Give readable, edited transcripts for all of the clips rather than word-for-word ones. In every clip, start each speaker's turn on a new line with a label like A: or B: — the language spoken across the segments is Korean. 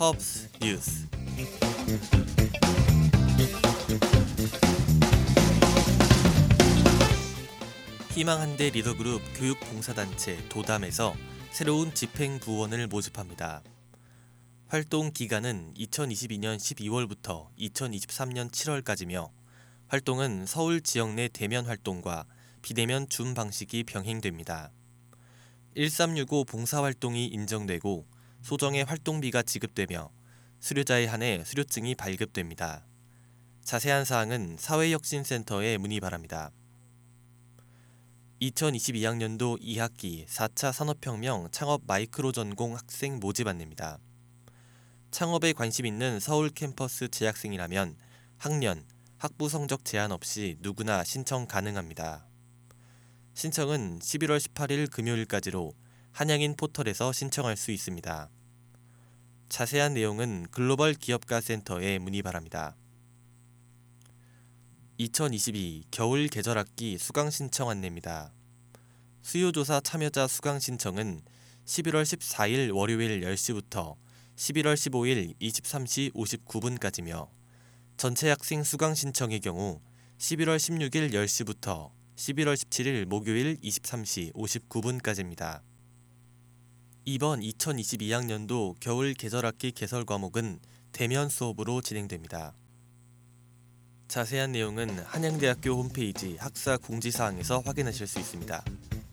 A: 헙스 뉴스. 희망한대 리더그룹 교육봉사단체 도담에서 새로운 집행부원을 모집합니다. 활동 기간은 2022년 12월부터 2023년 7월까지며 활동은 서울 지역 내 대면 활동과 비대면 줌 방식이 병행됩니다. 1365 봉사활동이 인정되고 소정의 활동비가 지급되며 수료자에 한해 수료증이 발급됩니다. 자세한 사항은 사회혁신센터에 문의 바랍니다. 2022학년도 2학기 4차 산업혁명 창업 마이크로 전공 학생 모집 안내입니다. 창업에 관심 있는 서울 캠퍼스 재학생이라면 학년, 학부 성적 제한 없이 누구나 신청 가능합니다. 신청은 11월 18일 금요일까지로 한양인 포털에서 신청할 수 있습니다. 자세한 내용은 글로벌 기업가 센터에 문의 바랍니다. 2022 겨울 계절학기 수강 신청 안내입니다. 수요조사 참여자 수강 신청은 11월 14일 월요일 10시부터 11월 15일 23시 59분까지며 전체 학생 수강 신청의 경우 11월 16일 10시부터 11월 17일 목요일 23시 59분까지입니다. 이번 2022학년도 겨울 계절학기 개설 과목은 대면 수업으로 진행됩니다. 자세한 내용은 한양대학교 홈페이지 학사 공지사항에서 확인하실 수 있습니다.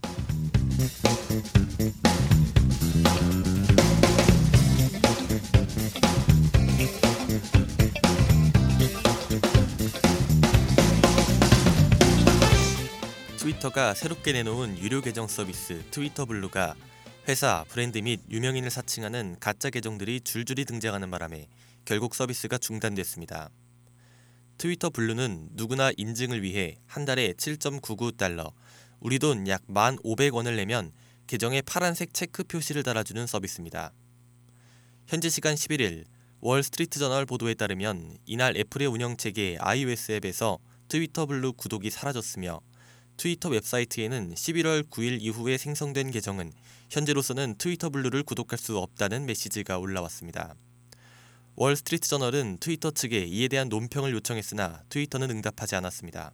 A: 트위터가 새롭게 내놓은 유료 계정 서비스 트위터 블루가 회사, 브랜드 및 유명인을 사칭하는 가짜 계정들이 줄줄이 등장하는 바람에 결국 서비스가 중단됐습니다. 트위터 블루는 누구나 인증을 위해 한 달에 7.99달러, 우리 돈 약 1,500원을 내면 계정에 파란색 체크 표시를 달아주는 서비스입니다. 현지 시간 11일 월스트리트저널 보도에 따르면 이날 애플의 운영체계 iOS 앱에서 트위터 블루 구독이 사라졌으며 트위터 웹사이트에는 11월 9일 이후에 생성된 계정은 현재로서는 트위터 블루를 구독할 수 없다는 메시지가 올라왔습니다. 월스트리트저널은 트위터 측에 이에 대한 논평을 요청했으나 트위터는 응답하지 않았습니다.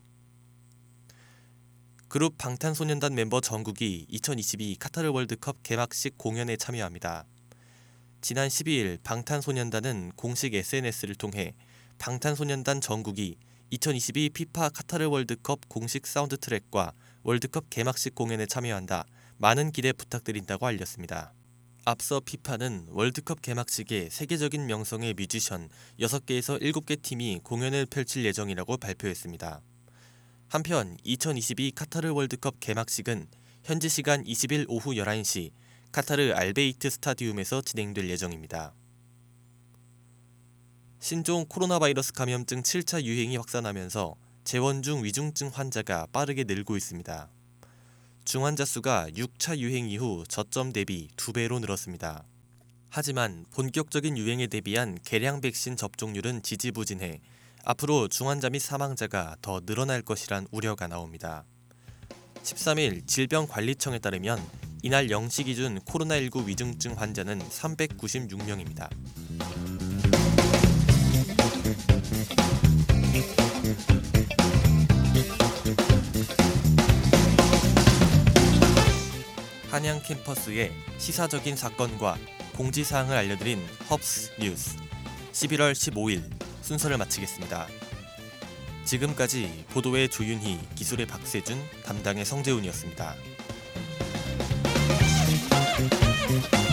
A: 그룹 방탄소년단 멤버 정국이 2022 카타르 월드컵 개막식 공연에 참여합니다. 지난 12일 방탄소년단은 공식 SNS를 통해 방탄소년단 정국이 2022 피파 카타르 월드컵 공식 사운드 트랙과 월드컵 개막식 공연에 참여한다. 많은 기대 부탁드린다고 알렸습니다. 앞서 피파는 월드컵 개막식에 세계적인 명성의 뮤지션 6개에서 7개 팀이 공연을 펼칠 예정이라고 발표했습니다. 한편 2022 카타르 월드컵 개막식은 현지 시간 20일 오후 11시 카타르 알베이트 스타디움에서 진행될 예정입니다. 신종 코로나 바이러스 감염증 7차 유행이 확산하면서 재원 중 위중증 환자가 빠르게 늘고 있습니다. 중환자 수가 6차 유행 이후 저점 대비 2배로 늘었습니다. 하지만 본격적인 유행에 대비한 개량 백신 접종률은 지지부진해 앞으로 중환자 및 사망자가 더 늘어날 것이란 우려가 나옵니다. 13일 질병관리청에 따르면 이날 0시 기준 코로나19 위중증 환자는 396명입니다. 한양 캠퍼스의 시사적인 사건과 공지사항을 알려드린 헙스 뉴스 11월 15일 순서를 마치겠습니다. 지금까지 보도의 조윤희, 기술의 박세준, 담당의 성재훈이었습니다.